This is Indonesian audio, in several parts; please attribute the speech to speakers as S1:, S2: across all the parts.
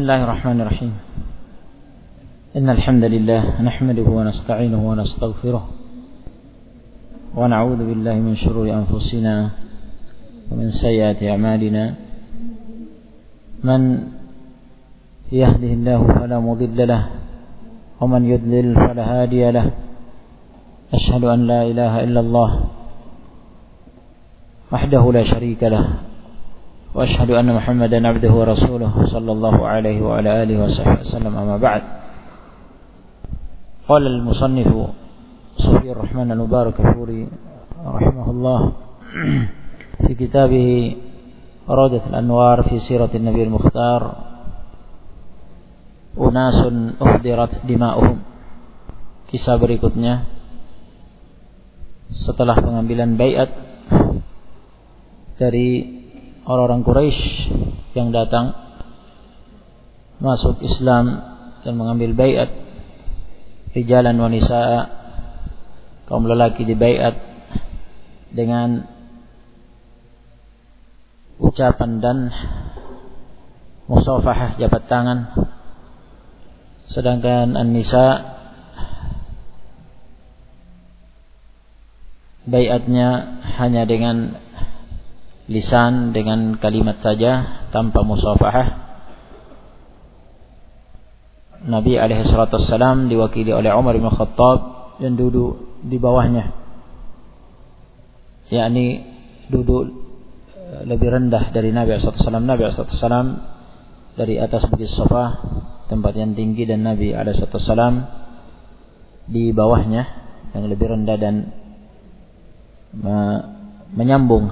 S1: الله الرحمن الرحيم. إن الحمد لله نحمده ونستعينه ونستغفره ونعوذ بالله من شرور أنفسنا ومن سيئات أعمالنا. من يهده الله فلا مضل له ومن يضلل فلا هادي له. أشهد أن لا إله إلا الله وحده لا شريك له وأشهد أن محمدا عبده ورسوله صلى الله عليه وعلى آله وصحبه وسلم. أما بعد، قال المصنف صفي الرحمن المبارك الفوري رحمه الله في كتابه روضة الأنوار في سيرة النبي المختار: أناس أحضرت دماؤهم. Kisah berikutnya setelah pengambilan baiat dari orang-orang Quraisy yang datang masuk Islam dan mengambil baiat, rijalan wa nisaa, kaum lelaki dibaiat dengan ucapan dan musafahah, jabat tangan, sedangkan an-nisa baiatnya hanya dengan lisan, dengan kalimat saja tanpa musafahah. Nabi alaihi salatu wassalam diwakili oleh Umar bin Khattab yang duduk di bawahnya, yakni duduk lebih rendah dari Nabi alaihi salatu wassalam. Nabi alaihi salatu wassalam dari atas bukit Safa, tempat yang tinggi, dan Nabi alaihi salatu wassalam di bawahnya yang lebih rendah dan menyambung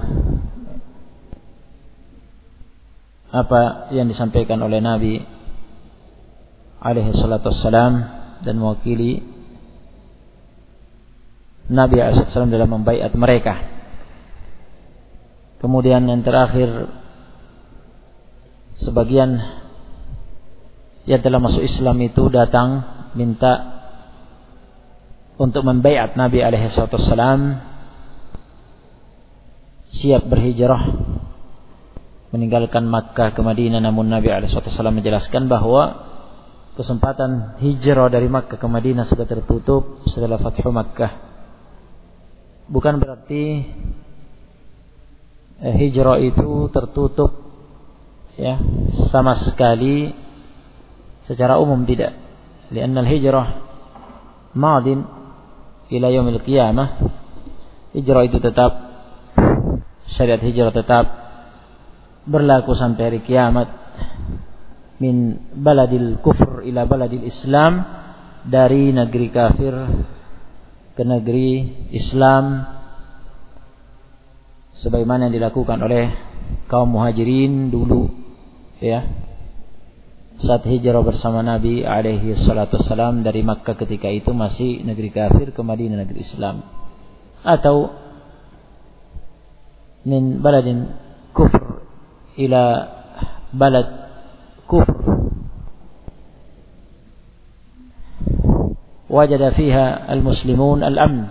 S1: apa yang disampaikan oleh Nabi alaihi salatu wassalam dan mewakili Nabi alaihi salatu wassalam dalam membaiat mereka. Kemudian yang terakhir, sebagian yang telah masuk Islam itu datang minta untuk membaiat Nabi alaihi salatu wassalam, siap berhijrah meninggalkan Makkah ke Madinah. Namun Nabi SAW menjelaskan bahwa kesempatan hijrah dari Makkah ke Madinah sudah tertutup setelah Fathu Makkah. Bukan berarti hijrah itu tertutup ya sama sekali secara umum, tidak. Karena hijrah madin ila yaumil qiyamah. Hijrah itu tetap, syariat hijrah tetap berlaku sampai hari kiamat. Min baladil kufur ila baladil Islam, dari negeri kafir ke negeri Islam, sebagaimana yang dilakukan oleh kaum muhajirin dulu ya, saat hijrah bersama Nabi alaihi salatu wassalam dari Makkah ketika itu masih negeri kafir ke Madinah negeri Islam. Atau min baladin kufur ila balad kufr wajada fiha al-muslimun al-amn,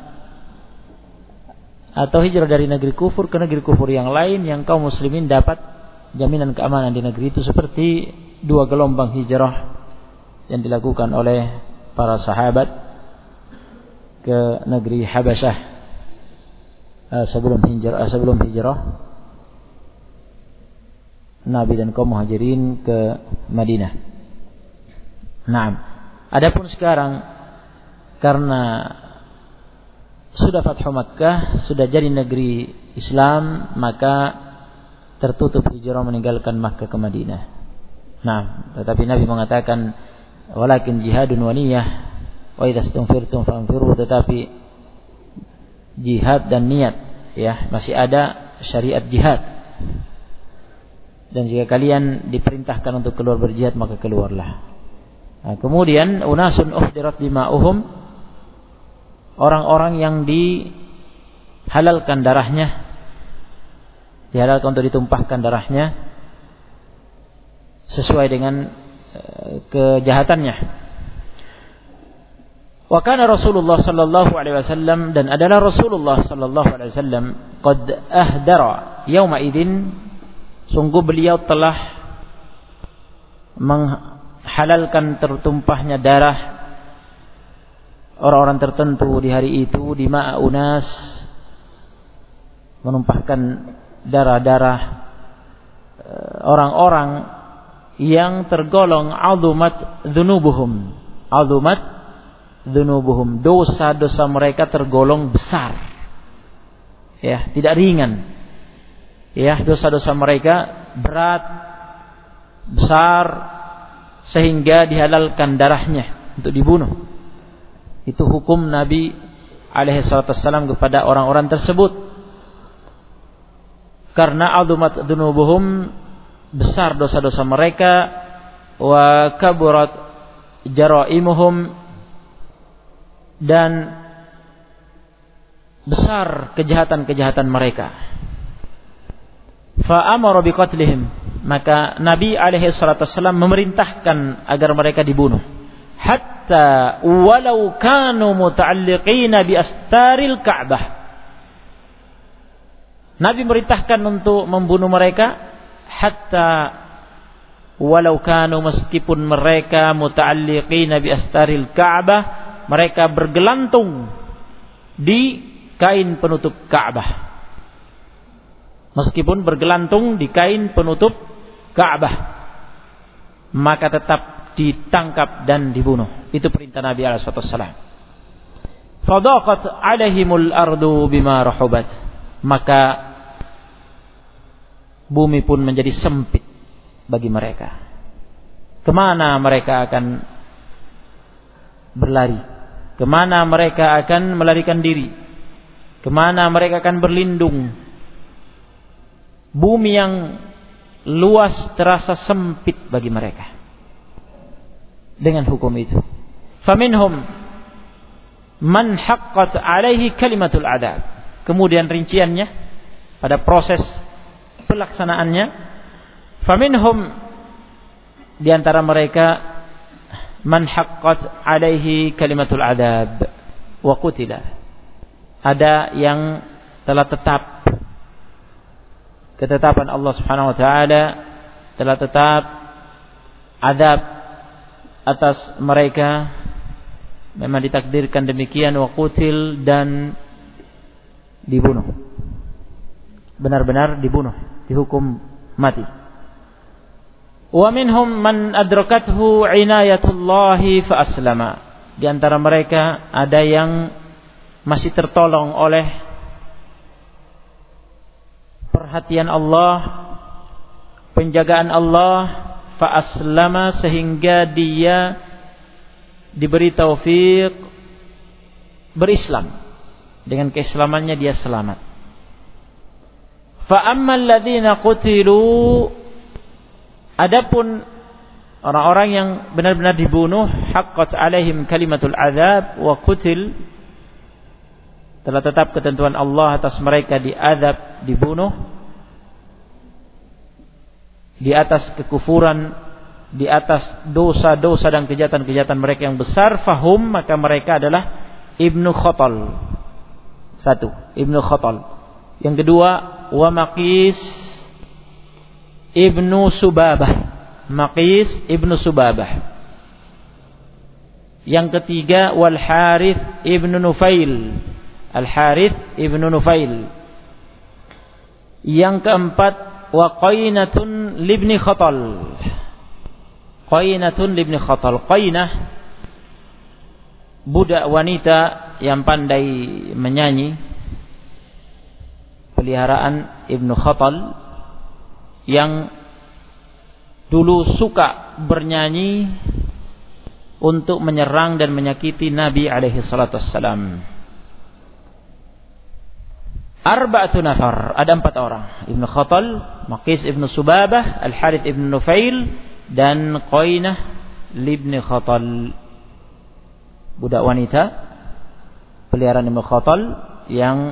S1: atau hijrah dari negeri kufur ke negeri kufur yang lain yang kaum muslimin dapat jaminan keamanan di negeri itu, seperti dua gelombang hijrah yang dilakukan oleh para sahabat ke negeri Habasyah sebelum hijrah Nabi dan kaum muhajirin ke Madinah. Nah, adapun sekarang karena sudah Fathu Makkah, sudah jadi negeri Islam, maka tertutup hijrah meninggalkan Makkah ke Madinah. Nah, tetapi Nabi mengatakan walakin jihadun wa niyyah wa idza istunfirtum fanfiru, tetapi jihad dan niat ya, masih ada syariat jihad. Dan jika kalian diperintahkan untuk keluar berjihad, maka keluarlah. Nah, kemudian unasun uhdirat dima'uhum, orang-orang yang dihalalkan darahnya, dihalalkan untuk ditumpahkan darahnya sesuai dengan kejahatannya. Wa kana Rasulullah sallallahu alaihi wasallam, dan adalah Rasulullah sallallahu alaihi wasallam qad ahdara yauma idzin, sungguh beliau telah menghalalkan tertumpahnya darah orang-orang tertentu di hari itu, dima'a unas, menumpahkan darah-darah orang-orang yang tergolong azumat dzunubuhum, dosa-dosa mereka tergolong besar, ya, tidak ringan, ya, dosa-dosa mereka berat, besar, sehingga dihalalkan darahnya untuk dibunuh. Itu hukum Nabi alaihi salatu wassalam kepada orang-orang tersebut, karena azumat dzunubuhum, besar dosa-dosa mereka, wa kaburat jaraimuhum, dan besar kejahatan-kejahatan mereka. Fa amara biqatlihim, maka Nabi alaihi salatu wasallam memerintahkan agar mereka dibunuh, hatta walau kanu muta'alliqina bi astaril Ka'bah. Nabi merintahkan untuk membunuh mereka, hatta walau kanu, meskipun mereka muta'alliqina bi astaril Ka'bah, mereka bergelantung di kain penutup Ka'bah. Meskipun bergelantung di kain penutup Ka'bah, maka tetap ditangkap dan dibunuh. Itu perintah Nabi alaihi wasallam. Fadaqat alaihimul ardu bima rahubat, maka bumi pun menjadi sempit bagi mereka. Kemana mereka akan berlari? Kemana mereka akan melarikan diri? Kemana mereka akan berlindung? Bumi yang luas terasa sempit bagi mereka dengan hukum itu. Faminhum man haqqat alaihi kalimatul adab. Kemudian rinciannya pada proses pelaksanaannya, faminhum, di antara mereka, man haqqat alaihi kalimatul adab wa qutila, ada yang telah tetap ketetapan Allah Subhanahu wa taala, telah tetap adab atas mereka, memang ditakdirkan demikian, wa qutil, dan dibunuh, benar-benar dibunuh, dihukum mati. Wa minhum man adrakathu inayatullahi fa aslama, di antara mereka ada yang masih tertolong oleh perhatian Allah, penjagaan Allah, fa aslama, sehingga dia diberi taufik berislam, dengan keislamannya dia selamat. Fa ammal ladzina qutilu, adapun orang-orang yang benar-benar dibunuh, haqqat alaihim kalimatul azab wa qutil, telah tetap ketentuan Allah atas mereka, diazab, dibunuh di atas kekufuran, di atas dosa-dosa dan kejahatan-kejahatan mereka yang besar. Fahum, maka mereka adalah Ibnu Khatal. Satu, Ibnu Khatal. Yang kedua, wa Maqis Ibnu Subabah. Maqis Ibnu Subabah. Yang ketiga, wal Harith Ibnu Nufail. Al Harith Ibnu Nufail. Yang keempat, wa Qainatun libni Khatal. Qainatun libni Khatal. Qainah, budak wanita yang pandai menyanyi, peliharaan Ibnu Khatal, yang dulu suka bernyanyi untuk menyerang dan menyakiti Nabi alaihi salatu wassalam. Arba'atu nafar, ada 4 orang. Ibnu Khatal, Maqis Ibnu Subabah, Al Harith Ibnu Nufail, dan Qainah libni Khatal, budak wanita peliharaan Ibnu Khatal yang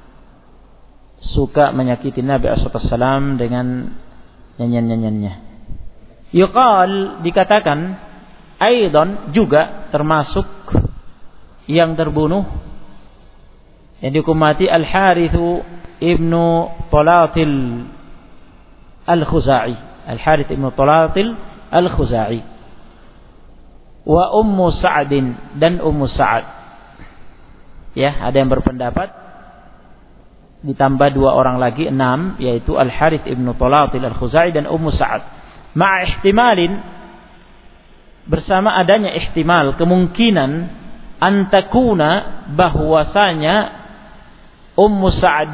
S1: suka menyakiti Nabi SAW dengan nyanyian-nyanyiannya. Yuqal, dikatakan, aidan, juga termasuk yang terbunuh, yang dihukum mati, Al Harithu Ibnu Talatil Al Khuzai. Al Harith Ibnu Talatil Al-Khuzai. Wa Ummu Sa'din, dan Ummu Sa'ad. Ya, ada yang berpendapat ditambah 2 orang lagi 6, yaitu Al-Harith ibn Talatil Al-Khuzai dan Ummu Sa'ad. Ma'a ihtimalin, bersama adanya ihtimal, kemungkinan antakuna, bahwasanya Ummu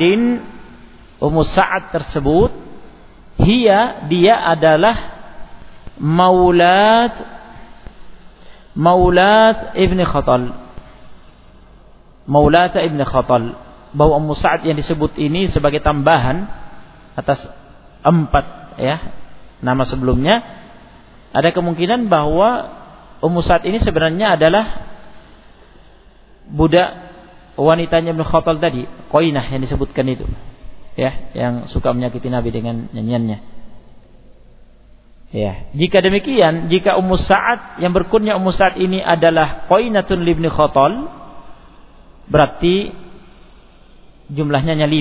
S1: Sa'ad tersebut dia adalah maulat Ibn Khatal. Maulata Ibn Khatal. Bahwa Ummu Sa'ad yang disebut ini sebagai tambahan atas 4 ya nama sebelumnya, ada kemungkinan bahwa Ummu Sa'ad ini sebenarnya adalah budak wanitanya Ibn Khatal tadi, Qainah yang disebutkan itu, ya, yang suka menyakiti Nabi dengan nyanyiannya. Ya, jika demikian, jika Ummu Sa'ad yang berkunyah Ummu Sa'ad ini adalah Qainatun libni Khatal, berarti jumlahnya hanya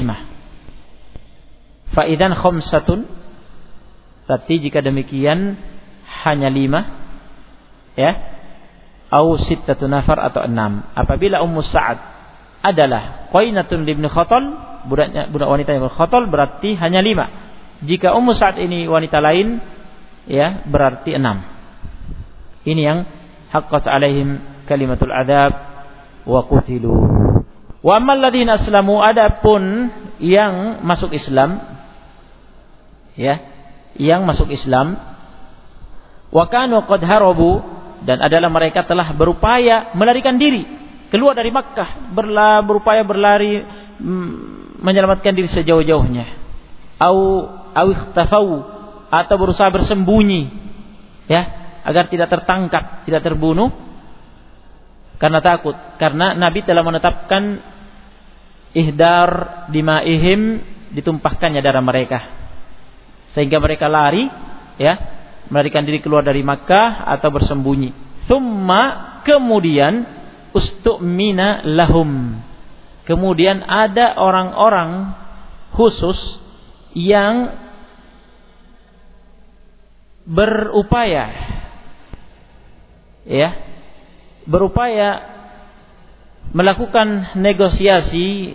S1: 5. Fa idzan khamsatun, berarti jika demikian hanya 5, ya, au sittatu nafar atau 6. Apabila Ummu Sa'ad adalah Qainatun libni Khatal, budak wanita yang Khatal, berarti hanya 5. Jika Ummu Sa'ad ini wanita lain, ya, berarti 6. Ini yang haqqat alaihim kalimatul adab wa qutilu. Wa ammal ladzina aslamu, adapun yang masuk Islam, ya, yang masuk Islam, wa kanu qad harabu, dan adalah mereka telah berupaya melarikan diri keluar dari Makkah, berupaya berlari menyelamatkan diri sejauh-jauhnya, au ikhtafau, atau berusaha bersembunyi, ya, agar tidak tertangkap, tidak terbunuh karena takut, karena Nabi telah menetapkan ihdar dimaihim, ditumpahkannya darah mereka, sehingga mereka lari, ya, melarikan diri keluar dari Makkah atau bersembunyi. Thumma, kemudian ustu'mina lahum, kemudian ada orang-orang khusus yang berupaya, ya, berupaya melakukan negosiasi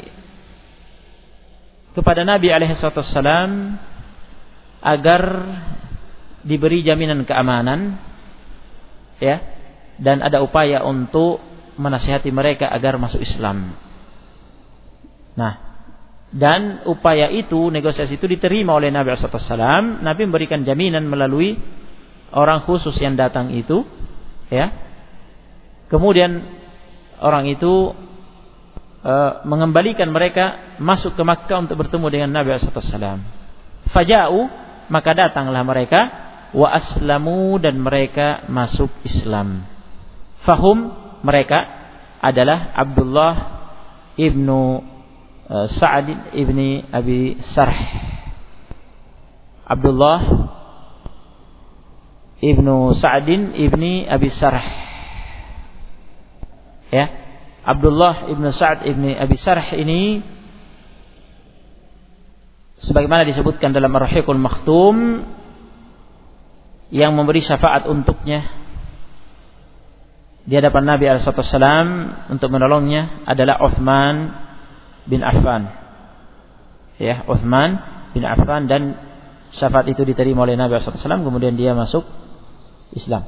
S1: kepada Nabi alaihissalam agar diberi jaminan keamanan, ya, dan ada upaya untuk menasihati mereka agar masuk Islam. Nah, dan upaya itu, negosiasi itu diterima oleh Nabi SAW. Nabi memberikan jaminan melalui orang khusus yang datang itu, ya. Kemudian orang itu mengembalikan mereka masuk ke Makkah untuk bertemu dengan Nabi SAW. Faja'u, maka datanglah mereka, wa aslamu, dan mereka masuk Islam. Fahum, mereka adalah Abdullah ibnu Sa'ad ibni Abi Sarh. Abdullah ibnu Sa'adin ibni Abi Sarh, ya. Abdullah ibnu Sa'ad ibni Abi Sarh ini, sebagaimana disebutkan dalam Ar-Rahiqul Makhtum, yang memberi syafaat untuknya di hadapan Nabi SAW untuk menolongnya adalah Uthman bin Affan, ya, Uthman bin Affan, dan syafaat itu diterima oleh Nabi SAW, kemudian dia masuk Islam.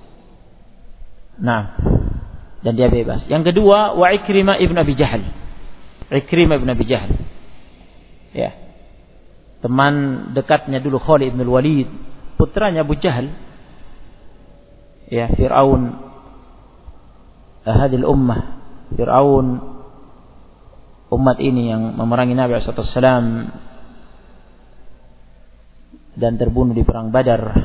S1: Nah, dan dia bebas. Yang kedua, wa Ikrimah ibn Abi Jahal. Ikrimah ibn Abi Jahal, ya, teman dekatnya dulu Khalid ibn Walid, putranya Abu Jahal, ya, Fir'aun hadil ummah, Fir'aun umat ini yang memerangi Nabi SAW dan terbunuh di perang Badar,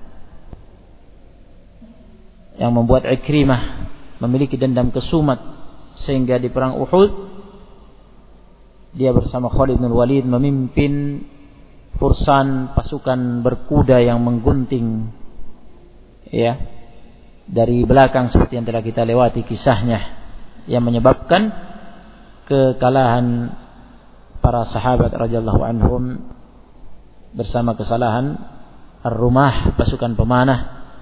S1: yang membuat Ikrimah memiliki dendam kesumat, sehingga di perang Uhud dia bersama Khalid bin Walid memimpin fursan, pasukan berkuda yang menggunting, ya, dari belakang, seperti yang telah kita lewati kisahnya, yang menyebabkan kekalahan para sahabat radhiyallahu anhum bersama kesalahan ar-rumah, pasukan pemanah,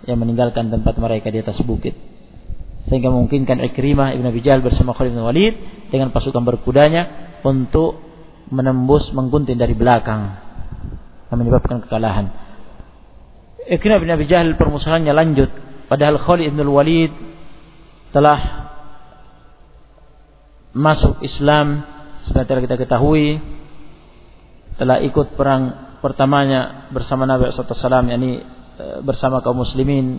S1: yang meninggalkan tempat mereka di atas bukit. Sehingga memungkinkan Ikrimah Ibn Abi Jahal bersama Khalid bin Walid dengan pasukan berkudanya untuk menembus, menggunting dari belakang dan menyebabkan kekalahan. Ikrimah bin Abi Jahal permusuhannya lanjut, padahal Khalid bin Walid telah masuk Islam seperti kita ketahui, telah ikut perang pertamanya bersama Nabi SAW, yakni bersama kaum muslimin,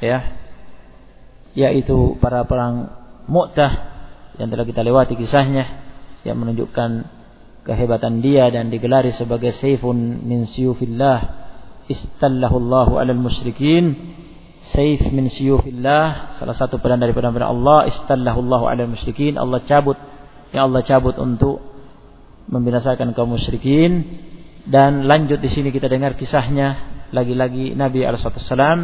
S1: yaitu pada perang Mu'tah yang telah kita lewati kisahnya, yang menunjukkan kehebatan dia dan digelari sebagai sayfun min siyufillah istallahu Allahu 'alal musyrikin. Sayf min siyufillah, salah satu pedang dari pedang-pedang Allah, istallahu Allahu 'alal musyrikin, Allah cabut untuk membinasakan kaum musyrikin. Dan lanjut di sini kita dengar kisahnya, lagi-lagi Nabi SAW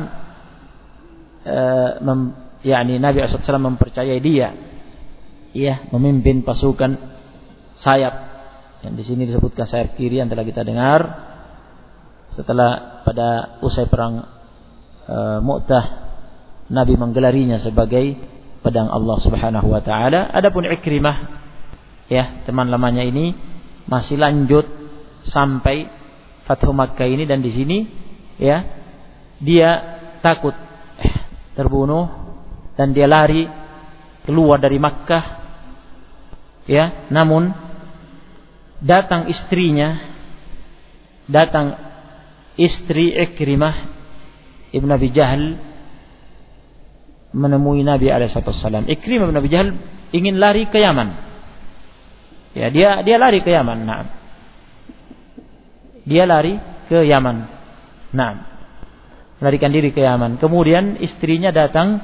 S1: Nabi SAW mempercayai dia, memimpin pasukan sayap. Yang di sini disebutkan sayap kiri yang telah kita dengar setelah pada usai perang Mu'tah, Nabi menggelarinya sebagai pedang Allah Subhanahu wa taala. Adapun Ikrimah, teman lamanya ini masih lanjut sampai Fathu Makkah ini, dan di sini dia takut terbunuh dan dia lari keluar dari Makkah. Namun datang istri Ikrimah Ibn Abi Jahal menemui Nabi SAW. Ikrimah Ibn Abi Jahal ingin lari ke Yaman. Dia lari ke Yaman. Nah, dia lari ke Yaman. Nah, melarikan diri ke Yaman. Kemudian istrinya datang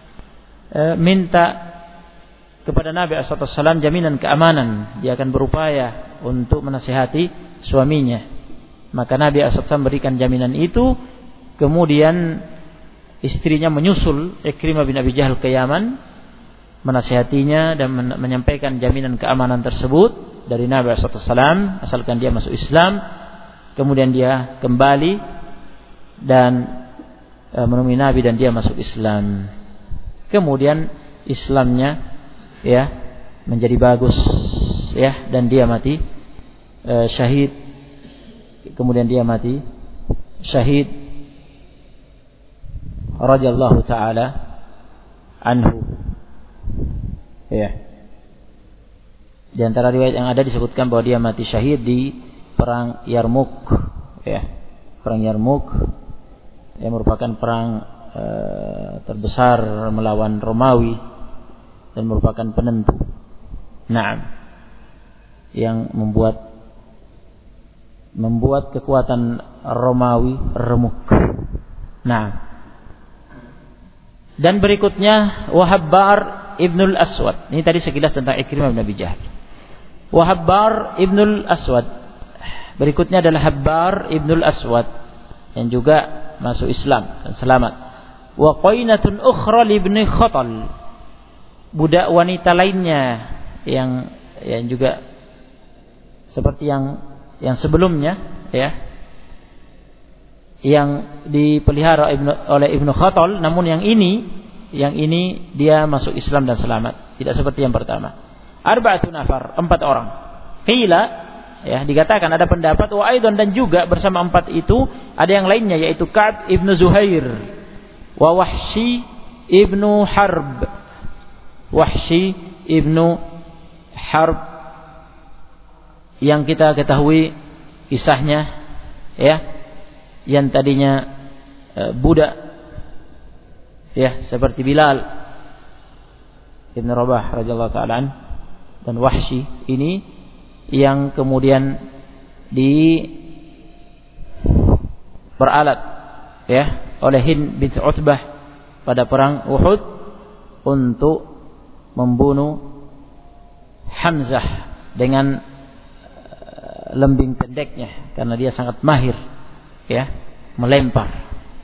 S1: minta kepada Nabi SAW jaminan keamanan, dia akan berupaya untuk menasihati suaminya. Maka Nabi SAW berikan jaminan itu. Kemudian istrinya menyusul Ikrimah bin Abi Jahal ke Yaman, menasihatinya dan menyampaikan jaminan keamanan tersebut dari Nabi SAW, asalkan dia masuk Islam. Kemudian dia kembali dan menemui Nabi dan dia masuk Islam. Kemudian Islamnya menjadi bagus, dan dia mati syahid. Kemudian dia mati syahid radhiyallahu taala anhu. Di antara riwayat yang ada disebutkan bahwa dia mati syahid di perang Yarmuk. Perang Yarmuk yang merupakan perang terbesar melawan Romawi dan merupakan penentu. Yang membuat kekuatan Romawi remuk. Dan berikutnya Wahabbar Ibnul Aswad. Ini tadi sekilas tentang Ikrimah bin Abi Jahal. Wahabbar Ibnul Aswad. Berikutnya adalah Habbar Ibnul Aswad yang juga masuk Islam dan selamat. Wa qainatun ukhra li ibni Khatal. Budak wanita lainnya yang juga seperti yang sebelumnya, yang dipelihara oleh Ibnu Khatal, namun yang ini dia masuk Islam dan selamat, tidak seperti yang pertama. Arba'atu nafar, 4 orang. Qila, dikatakan ada pendapat wa aidan, dan juga bersama 4 itu ada yang lainnya, yaitu Ka'ab ibnu Zuhair wa Wahsy ibnu Harb. Wahsy ibnu Harb yang kita ketahui kisahnya, yang tadinya budak, seperti Bilal ibn Rabah radhiyallahu ta'ala, dan Wahsy ini yang kemudian diperalat oleh Hind bint Utbah pada perang Uhud untuk membunuh Hamzah dengan lembing pendeknya, karena dia sangat mahir melempar,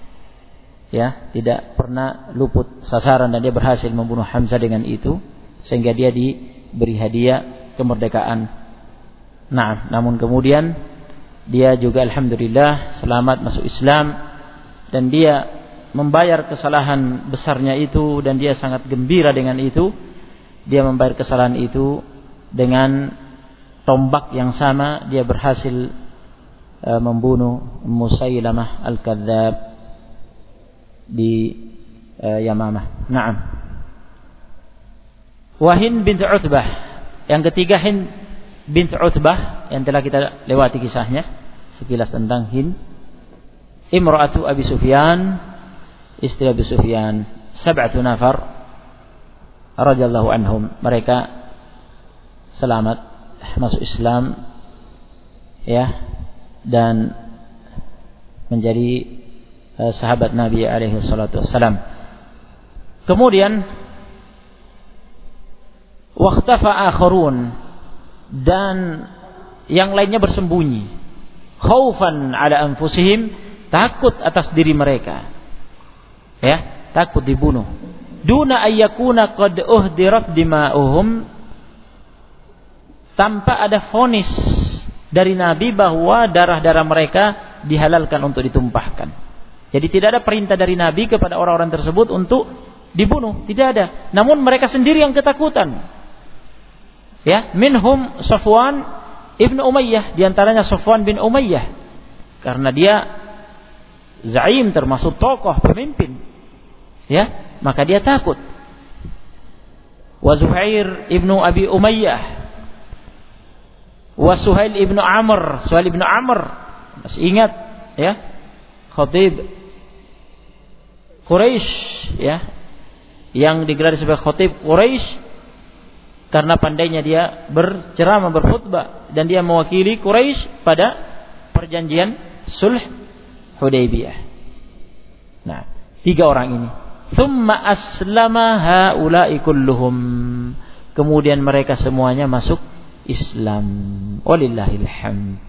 S1: tidak pernah luput sasaran, dan dia berhasil membunuh Hamzah dengan itu, sehingga dia diberi hadiah kemerdekaan. Namun kemudian dia juga alhamdulillah selamat masuk Islam, dan dia membayar kesalahan besarnya itu dan dia sangat gembira dengan itu. Dia membayar kesalahan itu dengan tombak yang sama. Dia berhasil membunuh Musailamah Al-Kadzdzab di Yamamah. Naam. Wa Hind bint Utbah. Yang ketiga Hind bint Utbah yang telah kita lewati kisahnya sekilas tentang Hind. Imra'atu Abi Sufyan, istri Abi Sufyan. 7 nafar radhiyallahu anhum. Mereka selamat masuk Islam, ya, dan menjadi sahabat Nabi alaihi salatu wassalam. Kemudian waqtafa akharun, dan yang lainnya bersembunyi, khaufan ala anfusihim, takut atas diri mereka, ya, takut dibunuh. Duna ayyakuna qad uhdirat dima'uhum, tanpa ada vonis dari Nabi bahwa darah-darah mereka dihalalkan untuk ditumpahkan. Jadi tidak ada perintah dari Nabi kepada orang-orang tersebut untuk dibunuh, tidak ada. Namun mereka sendiri yang ketakutan. Ya, minhum Safwan ibn Umayyah, diantaranya Safwan bin Umayyah, karena dia zaim, termasuk tokoh pemimpin, ya, maka dia takut. Wa Zuhair ibnu Abi Umayyah, wa Suhail ibnu Amr, Suhail ibnu Amr, masih ingat, ya, khatib Quraisy, ya, yang digelar sebagai khatib Quraisy karena pandainya dia berceramah, berkhutbah, dan dia mewakili Quraisy pada perjanjian sulh Hudaybiyah. Nah, 3 orang ini. Thumma aslama haula'i kulluhum. Kemudian mereka semuanya masuk Islam. Walillahil hamd.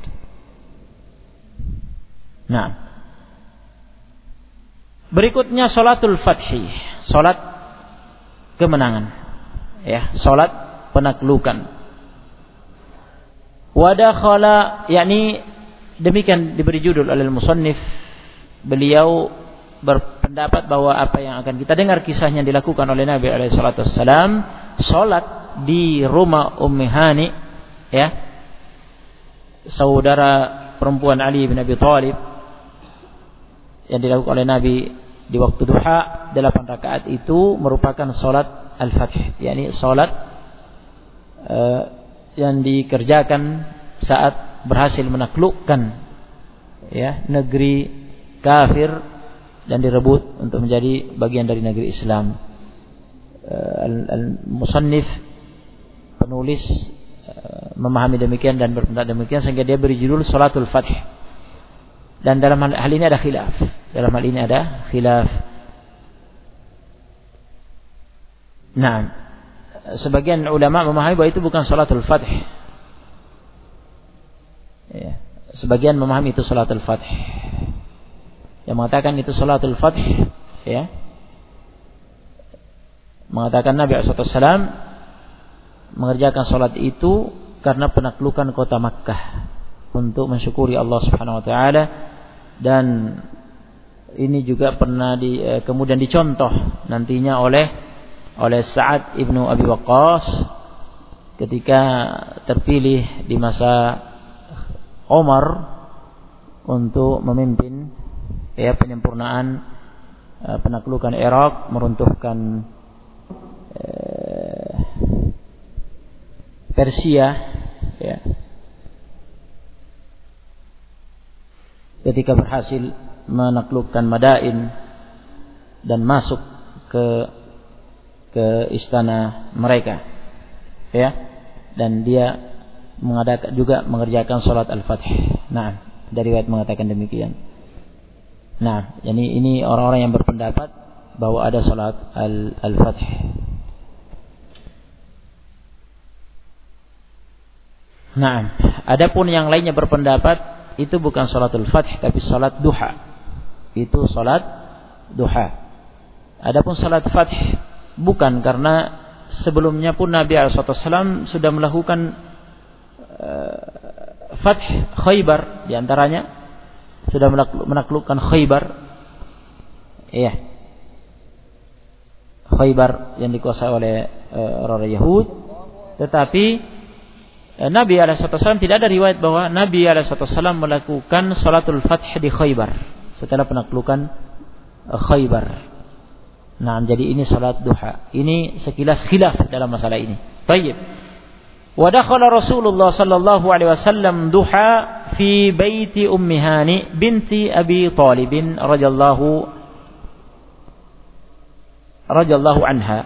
S1: Nah, berikutnya salatul fathi, salat kemenangan, ya, salat penaklukan. Wadakhala, yakni demikian diberi judul oleh musannif. Beliau berpendapat bahwa apa yang akan kita dengar kisahnya dilakukan oleh Nabi alaihi salatu wassalam, salat di rumah Ummi Hani, ya, saudara perempuan Ali bin Abi Thalib, yang dilakukan oleh Nabi di waktu duha 8 rakaat itu merupakan salat al-fath, yakni salat yang dikerjakan saat berhasil menaklukkan, ya, negeri kafir dan direbut untuk menjadi bagian dari negeri Islam. Al-musannif, penulis, memahami demikian dan berpendapat demikian sehingga dia beri judul salatul fath. Dan dalam hal ini ada khilaf. Dalam hal ini ada khilaf. Nah, sebagian ulama memahami bahwa itu bukan salatul fath. Ya, sebagian memahami itu salatul fath. Yang mengatakan itu salatul fath, ya, mengatakan Nabi SAW mengerjakan salat itu karena penaklukan kota Makkah untuk mensyukuri Allah Subhanahu wa taala, dan ini juga pernah kemudian dicontoh nantinya oleh Sa'ad ibnu Abi Waqqas ketika terpilih di masa Umar untuk memimpin, ya, penyempurnaan penaklukan Irak, meruntuhkan Persia, ya. Ketika berhasil menaklukkan Madain dan masuk ke istana mereka, ya, dan dia mengerjakan salat al-fath. Nah, dari riwayat mengatakan demikian. Nah, ini orang-orang yang berpendapat bahwa ada salat al-fath. Nah, adapun yang lainnya berpendapat itu bukan salatul fath tapi salat duha. Itu salat duha. Adapun salat fath bukan, karena sebelumnya pun Nabi SAW sudah melakukan fath Khaybar, di antaranya sudah menaklukkan Khaybar, Iya. Khaybar yang dikuasai oleh orang Yahud, tetapi Nabi SAW tidak ada riwayat bahwa Nabi SAW melakukan salatul fath di Khaybar setelah penaklukan Khaybar. Nah, jadi ini salat duha. Ini sekilas khilaf dalam masalah ini. Baik. Wa dakhala Rasulullah sallallahu alaihi wasallam duha fi baiti Ummi Hani binti Abi Thalib radhiyallahu anha.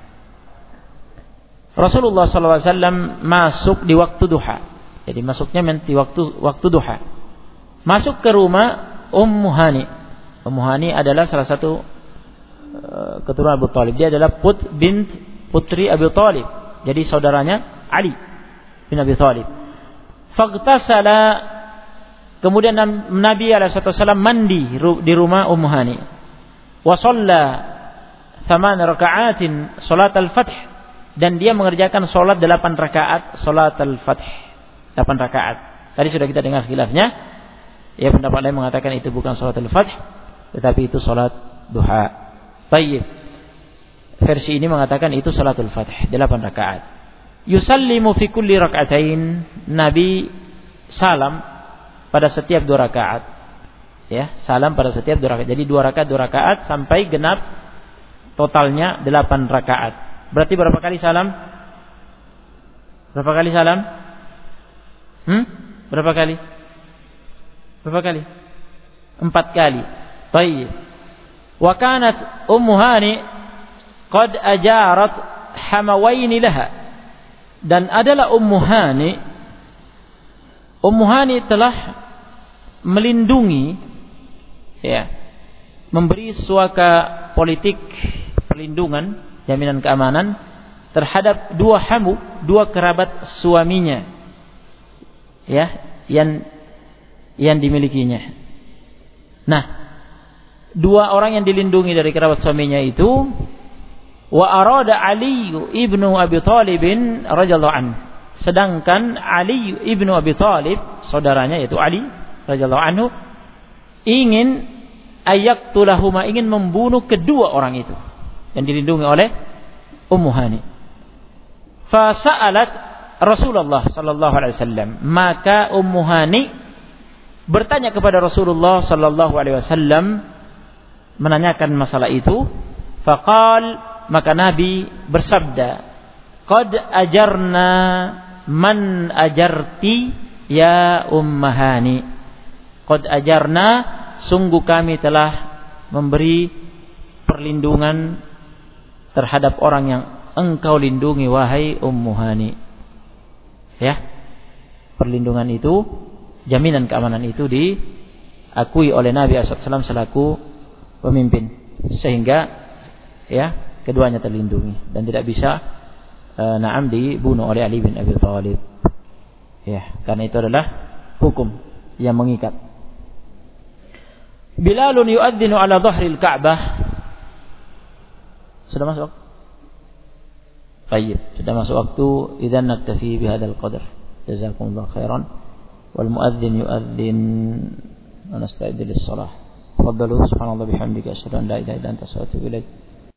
S1: Rasulullah sallallahu alaihi wasallam masuk di waktu duha. Jadi masuknya di waktu duha. Masuk ke rumah Ummu Hani. Ummu Hani adalah salah satu keturunan Abu Thalib. Dia adalah putri Abu Thalib. Jadi saudaranya Ali bin Abi Thalib. Faghtasala, kemudian Nabi SAW mandi di rumah Ummu Hani. Wa shalla 8 raka'atin salat al-fath, dan dia mengerjakan salat 8 rakaat salat al-fath. 8 rakaat. Tadi sudah kita dengar khilafnya. Ya, pendapat lain mengatakan itu bukan salat al-fath, tetapi itu salat duha. Baik. Versi ini mengatakan itu salatul fath 8 rakaat. Yusallimu fi kulli rak'atain, Nabi salam pada setiap 2 rakaat. Ya, salam pada setiap 2 rakaat. Jadi 2 rakaat sampai genap totalnya 8 rakaat. Berarti berapa kali salam? Berapa kali salam? Berapa kali? Berapa kali? 4 kali. Baik. Wa kanat Ummu Hani qad ajarat hamawaini laha, dan adalah Ummu Hani telah melindungi, ya, memberi suaka politik perlindungan, jaminan keamanan terhadap 2 kerabat suaminya, ya, yang dimilikinya. Nah, 2 orang yang dilindungi dari kerabat suaminya itu, wa arada Ali ibnu Abi Thalib radhiyallahu anhu, sedangkan Ali ibnu Abi Thalib, saudaranya yaitu Ali radhiyallahu anhu, ingin ayaktulahuma, ingin membunuh kedua orang itu yang dilindungi oleh Ummu Hani. Fa sa'alat Rasulullah sallallahu alaihi wasallam, maka Ummu Hani bertanya kepada Rasulullah sallallahu alaihi wasallam, menanyakan masalah itu. Faqal, maka Nabi bersabda, qad ajarna man ajarti ya Ummahani. Qad ajarna, sungguh kami telah memberi perlindungan terhadap orang yang engkau lindungi, wahai Ummu Hani. Ya, perlindungan itu, jaminan keamanan itu diakui oleh Nabi SAW selaku pemimpin, sehingga ya keduanya terlindungi dan tidak bisa dibunuh oleh Ali bin Abi Thalib. Ya, karena itu adalah hukum yang mengikat. Bilalun yu'adzinu ala dhahril Ka'bah. Sudah masuk? Baik, sudah masuk waktu. Idzan naktafi bihadzal qadar. Jazakumullahu khairan. Wal muadzin yu'adzin wa nasta'id lis-shalah. تفضلوا سبحان الله بحمدك أشهد أن لا إله إلا أنت أستغفرك وأتوب إليك